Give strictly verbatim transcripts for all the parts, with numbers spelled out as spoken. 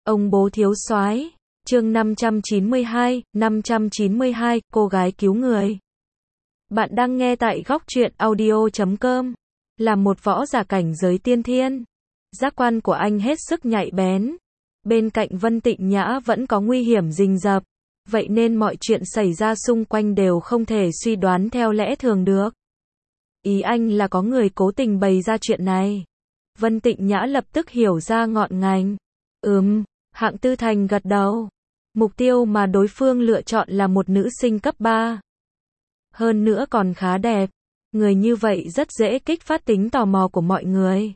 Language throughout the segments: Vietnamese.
Ông bố thiếu soái. Chương năm trăm chín mươi hai, năm trăm chín mươi hai, cô gái cứu người. Bạn đang nghe tại góc truyện audio chấm com. Là một võ giả cảnh giới tiên thiên, giác quan của anh hết sức nhạy bén. Bên cạnh Vân Tịnh Nhã vẫn có nguy hiểm rình rập, vậy nên mọi chuyện xảy ra xung quanh đều không thể suy đoán theo lẽ thường được. Ý anh là có người cố tình bày ra chuyện này. Vân Tịnh Nhã lập tức hiểu ra ngọn ngành. Ừm, Hạng Tư Thành gật đầu. Mục tiêu mà đối phương lựa chọn là một nữ sinh cấp ba. Hơn nữa còn khá đẹp. Người như vậy rất dễ kích phát tính tò mò của mọi người.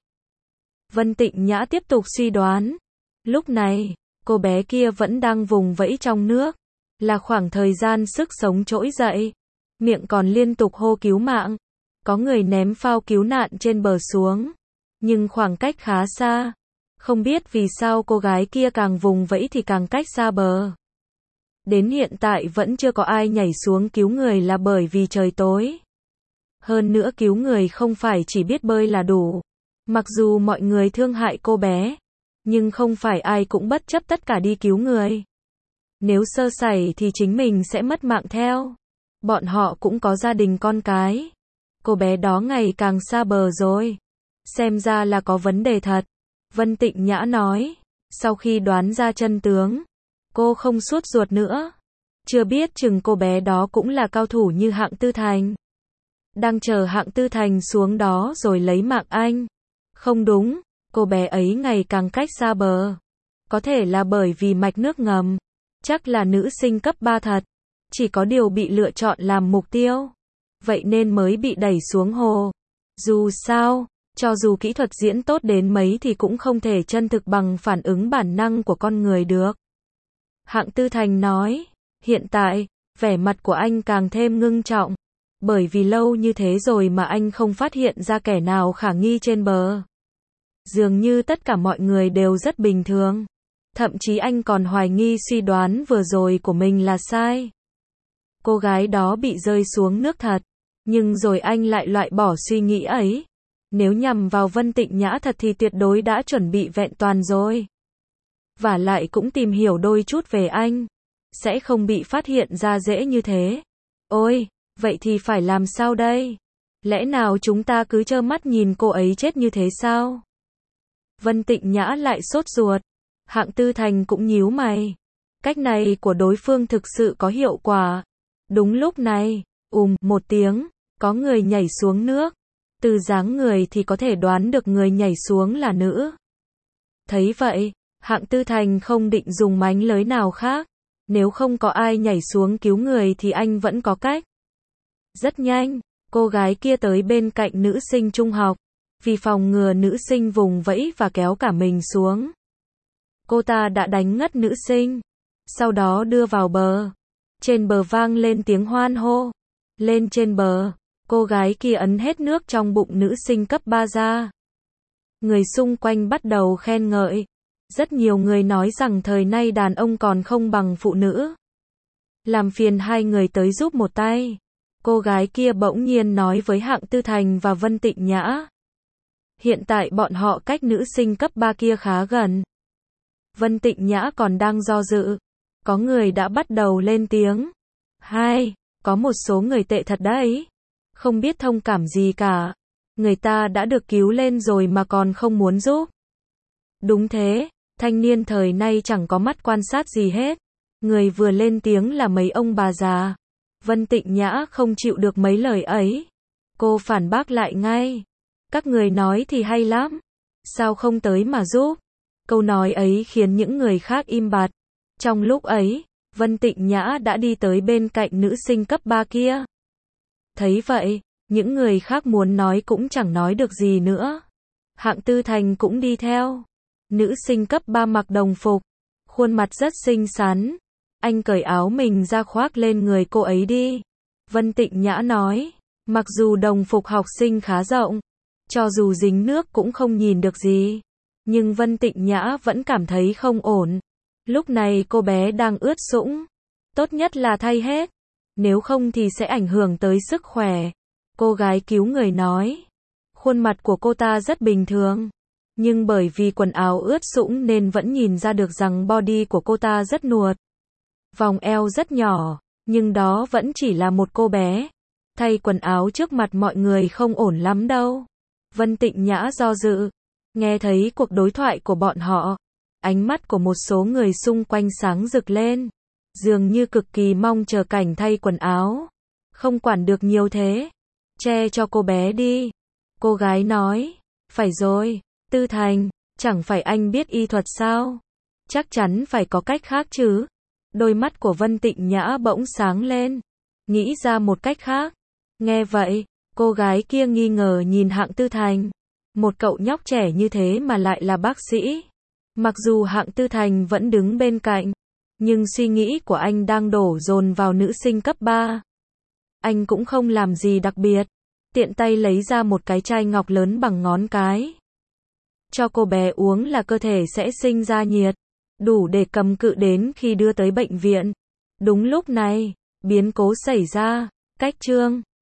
Vân Tịnh Nhã tiếp tục suy đoán. Lúc này, cô bé kia vẫn đang vùng vẫy trong nước. Là khoảng thời gian sức sống trỗi dậy. Miệng còn liên tục hô cứu mạng. Có người ném phao cứu nạn trên bờ xuống. Nhưng khoảng cách khá xa. Không biết vì sao cô gái kia càng vùng vẫy thì càng cách xa bờ. Đến hiện tại vẫn chưa có ai nhảy xuống cứu người là bởi vì trời tối. Hơn nữa cứu người không phải chỉ biết bơi là đủ. Mặc dù mọi người thương hại cô bé, nhưng không phải ai cũng bất chấp tất cả đi cứu người. Nếu sơ sẩy thì chính mình sẽ mất mạng theo. Bọn họ cũng có gia đình con cái. Cô bé đó ngày càng xa bờ rồi. Xem ra là có vấn đề thật. Vân Tịnh Nhã nói. Sau khi đoán ra chân tướng, cô không sốt ruột nữa. Chưa biết chừng cô bé đó cũng là cao thủ như Hạng Tư Thành. Đang chờ Hạng Tư Thành xuống đó rồi lấy mạng anh. Không đúng, cô bé ấy ngày càng cách xa bờ. Có thể là bởi vì mạch nước ngầm. Chắc là nữ sinh cấp ba thật. Chỉ có điều bị lựa chọn làm mục tiêu. Vậy nên mới bị đẩy xuống hồ. Dù sao, cho dù kỹ thuật diễn tốt đến mấy thì cũng không thể chân thực bằng phản ứng bản năng của con người được. Hạng Tư Thành nói. Hiện tại, vẻ mặt của anh càng thêm ngưng trọng. Bởi vì lâu như thế rồi mà anh không phát hiện ra kẻ nào khả nghi trên bờ. Dường như tất cả mọi người đều rất bình thường. Thậm chí anh còn hoài nghi suy đoán vừa rồi của mình là sai. Cô gái đó bị rơi xuống nước thật. Nhưng rồi anh lại loại bỏ suy nghĩ ấy. Nếu nhằm vào Vân Tịnh Nhã thật thì tuyệt đối đã chuẩn bị vẹn toàn rồi. Và lại cũng tìm hiểu đôi chút về anh. Sẽ không bị phát hiện ra dễ như thế. Ôi, vậy thì phải làm sao đây? Lẽ nào chúng ta cứ trơ mắt nhìn cô ấy chết như thế sao? Vân Tịnh Nhã lại sốt ruột. Hạng Tư Thành cũng nhíu mày. Cách này của đối phương thực sự có hiệu quả. Đúng lúc này, ùm, một tiếng, có người nhảy xuống nước. Từ dáng người thì có thể đoán được người nhảy xuống là nữ. Thấy vậy, Hạng Tư Thành không định dùng mánh lới nào khác. Nếu không có ai nhảy xuống cứu người thì anh vẫn có cách. Rất nhanh, cô gái kia tới bên cạnh nữ sinh trung học. Vì phòng ngừa nữ sinh vùng vẫy và kéo cả mình xuống. Cô ta đã đánh ngất nữ sinh. Sau đó đưa vào bờ. Trên bờ vang lên tiếng hoan hô. Lên trên bờ, cô gái kia ấn hết nước trong bụng nữ sinh cấp ba ra. Người xung quanh bắt đầu khen ngợi. Rất nhiều người nói rằng thời nay đàn ông còn không bằng phụ nữ. Làm phiền hai người tới giúp một tay. Cô gái kia bỗng nhiên nói với Hạng Tư Thành và Vân Tịnh Nhã. Hiện tại bọn họ cách nữ sinh cấp ba kia khá gần. Vân Tịnh Nhã còn đang do dự. Có người đã bắt đầu lên tiếng. Hai, có một số người tệ thật đấy. Không biết thông cảm gì cả. Người ta đã được cứu lên rồi mà còn không muốn giúp. Đúng thế, thanh niên thời nay chẳng có mắt quan sát gì hết. Người vừa lên tiếng là mấy ông bà già. Vân Tịnh Nhã không chịu được mấy lời ấy. Cô phản bác lại ngay. Các người nói thì hay lắm. Sao không tới mà giúp? Câu nói ấy khiến những người khác im bặt. Trong lúc ấy, Vân Tịnh Nhã đã đi tới bên cạnh nữ sinh cấp ba kia. Thấy vậy, những người khác muốn nói cũng chẳng nói được gì nữa. Hạng Tư Thành cũng đi theo. Nữ sinh cấp ba mặc đồng phục. Khuôn mặt rất xinh xắn. Anh cởi áo mình ra khoác lên người cô ấy đi. Vân Tịnh Nhã nói. Mặc dù đồng phục học sinh khá rộng. Cho dù dính nước cũng không nhìn được gì. Nhưng Vân Tịnh Nhã vẫn cảm thấy không ổn. Lúc này cô bé đang ướt sũng. Tốt nhất là thay hết. Nếu không thì sẽ ảnh hưởng tới sức khỏe. Cô gái cứu người nói. Khuôn mặt của cô ta rất bình thường. Nhưng bởi vì quần áo ướt sũng nên vẫn nhìn ra được rằng body của cô ta rất nuột. Vòng eo rất nhỏ, nhưng đó vẫn chỉ là một cô bé. Thay quần áo trước mặt mọi người không ổn lắm đâu. Vân Tịnh Nhã do dự. Nghe thấy cuộc đối thoại của bọn họ, ánh mắt của một số người xung quanh sáng rực lên. Dường như cực kỳ mong chờ cảnh thay quần áo. Không quản được nhiều thế. Che cho cô bé đi. Cô gái nói. Phải rồi, Tư Thành, chẳng phải anh biết y thuật sao? Chắc chắn phải có cách khác chứ. Đôi mắt của Vân Tịnh Nhã bỗng sáng lên. Nghĩ ra một cách khác. Nghe vậy, cô gái kia nghi ngờ nhìn Hạng Tư Thành. Một cậu nhóc trẻ như thế mà lại là bác sĩ. Mặc dù Hạng Tư Thành vẫn đứng bên cạnh, nhưng suy nghĩ của anh đang đổ dồn vào nữ sinh cấp ba. Anh cũng không làm gì đặc biệt. Tiện tay lấy ra một cái chai ngọc lớn bằng ngón cái. Cho cô bé uống là cơ thể sẽ sinh ra nhiệt. Đủ để cầm cự đến khi đưa tới bệnh viện. Đúng lúc này, biến cố xảy ra. Cách chương